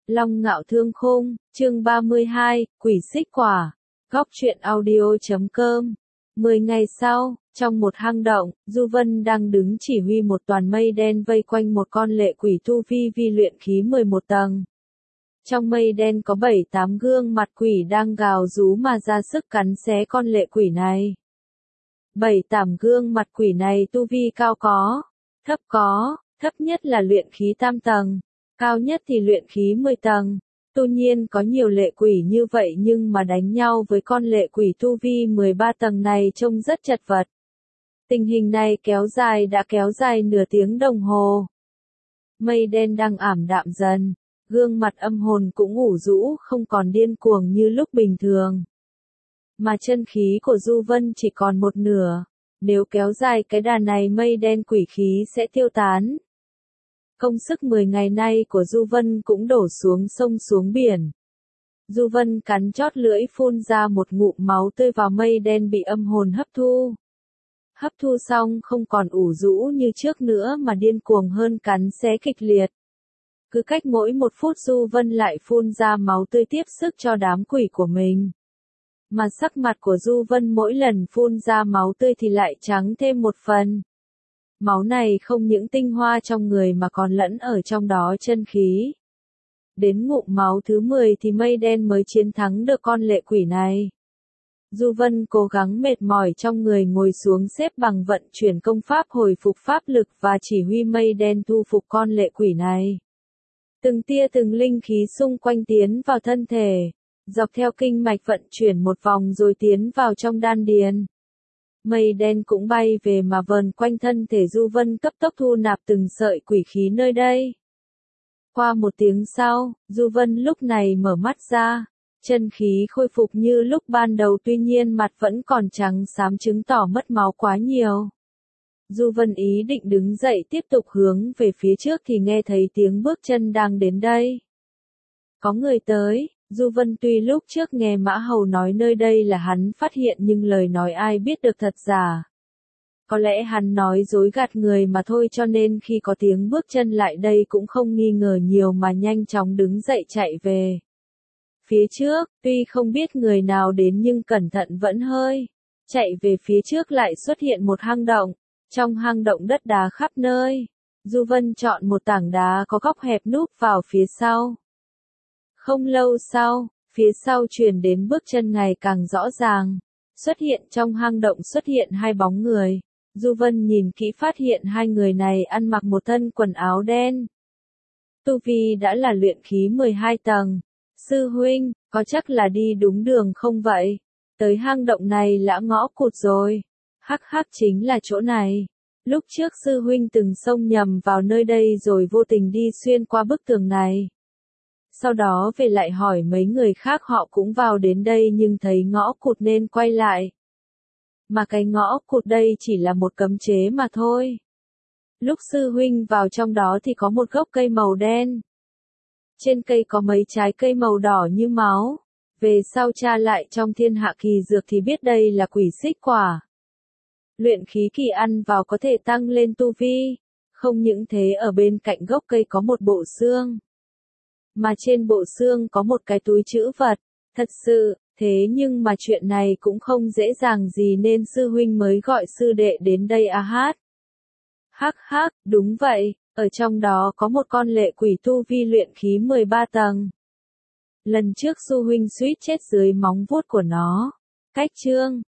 Long Ngạo Thương Khung, chương 32, Quỷ Xích Quả. Góc truyện audio.com. 10 ngày sau, trong một hang động, Du Vân đang đứng chỉ huy một đoàn mây đen vây quanh một con lệ quỷ tu vi luyện khí 11 tầng. Trong mây đen có 7-8 gương mặt quỷ đang gào rú mà ra sức cắn xé con lệ quỷ này. 7-8 gương mặt quỷ này tu vi cao có, thấp nhất là luyện khí tam tầng, cao nhất thì luyện khí 10 tầng. Tuy nhiên có nhiều lệ quỷ như vậy nhưng mà đánh nhau với con lệ quỷ tu vi 13 tầng này trông rất chật vật. Tình hình này đã kéo dài nửa tiếng đồng hồ. Mây đen đang ảm đạm dần, gương mặt âm hồn cũng ủ rũ không còn điên cuồng như lúc bình thường. Mà chân khí của Du Vân chỉ còn một nửa, nếu kéo dài cái đà này mây đen quỷ khí sẽ tiêu tán. Công sức 10 ngày nay của Du Vân cũng đổ xuống sông xuống biển. Du Vân cắn chót lưỡi phun ra một ngụm máu tươi vào mây đen bị âm hồn hấp thu. Hấp thu xong không còn ủ rũ như trước nữa mà điên cuồng hơn cắn xé kịch liệt. Cứ cách mỗi 1 phút Du Vân lại phun ra máu tươi tiếp sức cho đám quỷ của mình. Mà sắc mặt của Du Vân mỗi lần phun ra máu tươi thì lại trắng thêm một phần. Máu này không những tinh hoa trong người mà còn lẫn ở trong đó chân khí. Đến ngụm máu thứ 10 thì mây đen mới chiến thắng được con lệ quỷ này. Du Vân cố gắng mệt mỏi trong người ngồi xuống xếp bằng vận chuyển công pháp hồi phục pháp lực và chỉ huy mây đen thu phục con lệ quỷ này. Từng tia từng linh khí xung quanh tiến vào thân thể, dọc theo kinh mạch vận chuyển một vòng rồi tiến vào trong đan điền. Mây đen cũng bay về mà vờn quanh thân thể Du Vân cấp tốc thu nạp từng sợi quỷ khí nơi đây. Qua 1 tiếng sau, Du Vân lúc này mở mắt ra, chân khí khôi phục như lúc ban đầu tuy nhiên mặt vẫn còn trắng xám chứng tỏ mất máu quá nhiều. Du Vân ý định đứng dậy tiếp tục hướng về phía trước thì nghe thấy tiếng bước chân đang đến đây. Có người tới. Du Vân tuy lúc trước nghe Mã Hầu nói nơi đây là hắn phát hiện nhưng lời nói ai biết được thật giả. Có lẽ hắn nói dối gạt người mà thôi cho nên khi có tiếng bước chân lại đây cũng không nghi ngờ nhiều mà nhanh chóng đứng dậy chạy về. Phía trước, tuy không biết người nào đến nhưng cẩn thận vẫn hơi. Chạy về phía trước lại xuất hiện một hang động. Trong hang động đất đá khắp nơi. Du Vân chọn một tảng đá có góc hẹp núp vào phía sau. Không lâu sau, phía sau truyền đến bước chân ngày càng rõ ràng. Xuất hiện trong hang động xuất hiện 2 bóng người. Du Vân nhìn kỹ phát hiện 2 người này ăn mặc một thân quần áo đen. Tu vi đã là luyện khí 12 tầng. Sư huynh, có chắc là đi đúng đường không vậy? Tới hang động này lã ngõ cụt rồi. Hắc hắc chính là chỗ này. Lúc trước sư huynh từng xông nhầm vào nơi đây rồi vô tình đi xuyên qua bức tường này. Sau đó về lại hỏi mấy người khác họ cũng vào đến đây nhưng thấy ngõ cụt nên quay lại. Mà cái ngõ cụt đây chỉ là một cấm chế mà thôi. Lúc sư huynh vào trong đó thì có một gốc cây màu đen. Trên cây có mấy trái cây màu đỏ như máu. Về sau tra lại trong thiên hạ kỳ dược thì biết đây là quỷ xích quả. Luyện khí kỳ ăn vào có thể tăng lên tu vi. Không những thế ở bên cạnh gốc cây có một bộ xương. Mà trên bộ xương có một cái túi trữ vật. Thật sự, thế nhưng mà chuyện này cũng không dễ dàng gì nên sư huynh mới gọi sư đệ đến đây hát. Hắc hắc, đúng vậy, ở trong đó có một con lệ quỷ tu vi luyện khí 13 tầng. Lần trước sư huynh suýt chết dưới móng vuốt của nó. Cách chương